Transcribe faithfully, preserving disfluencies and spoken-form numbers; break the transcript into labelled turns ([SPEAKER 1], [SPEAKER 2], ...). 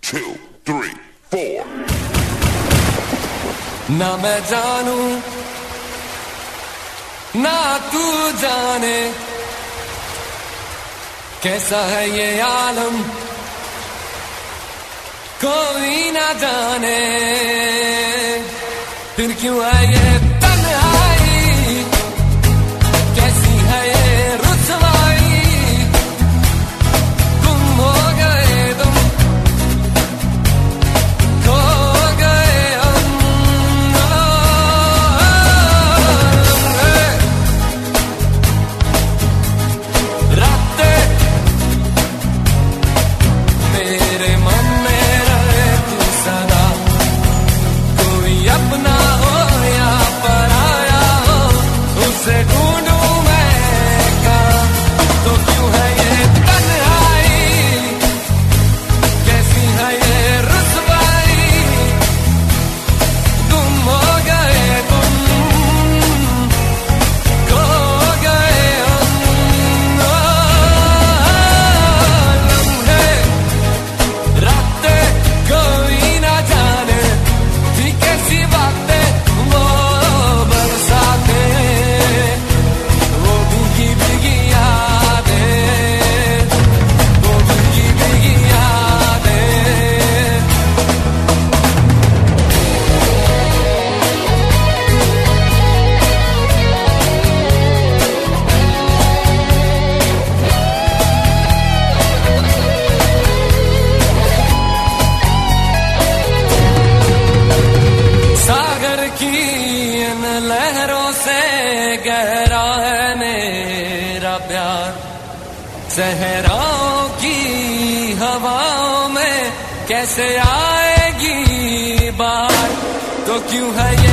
[SPEAKER 1] two, three, four.
[SPEAKER 2] ना मैं जानू ना तू जाने कैसा है ये आलम, कोई ना जाने फिर क्यों है ये तन्हाई, कैसी है ये रुसवाई, गुम हो गए तुम, खो गए हम, रातें मेरे मन में रहे तू सदा, कोई अपना हो या पराया हो, उसे ढूंढूं मैं कहाँ, तो क्यों है ये तन्हाई, कैसी है ये रुसवाई, गुम हो गए तुम, खो गए हम, लम्हे रातें कोई ना जाने थी कैसी बातें, वो बरसातें, वो भीगी भीगी यादें, वो भीगी भीगी यादें। सागर की इन लहरों से गहरा है मेरा प्यार, सहराओं की हवाओं में कैसे आएगी बात, तो क्यों है ये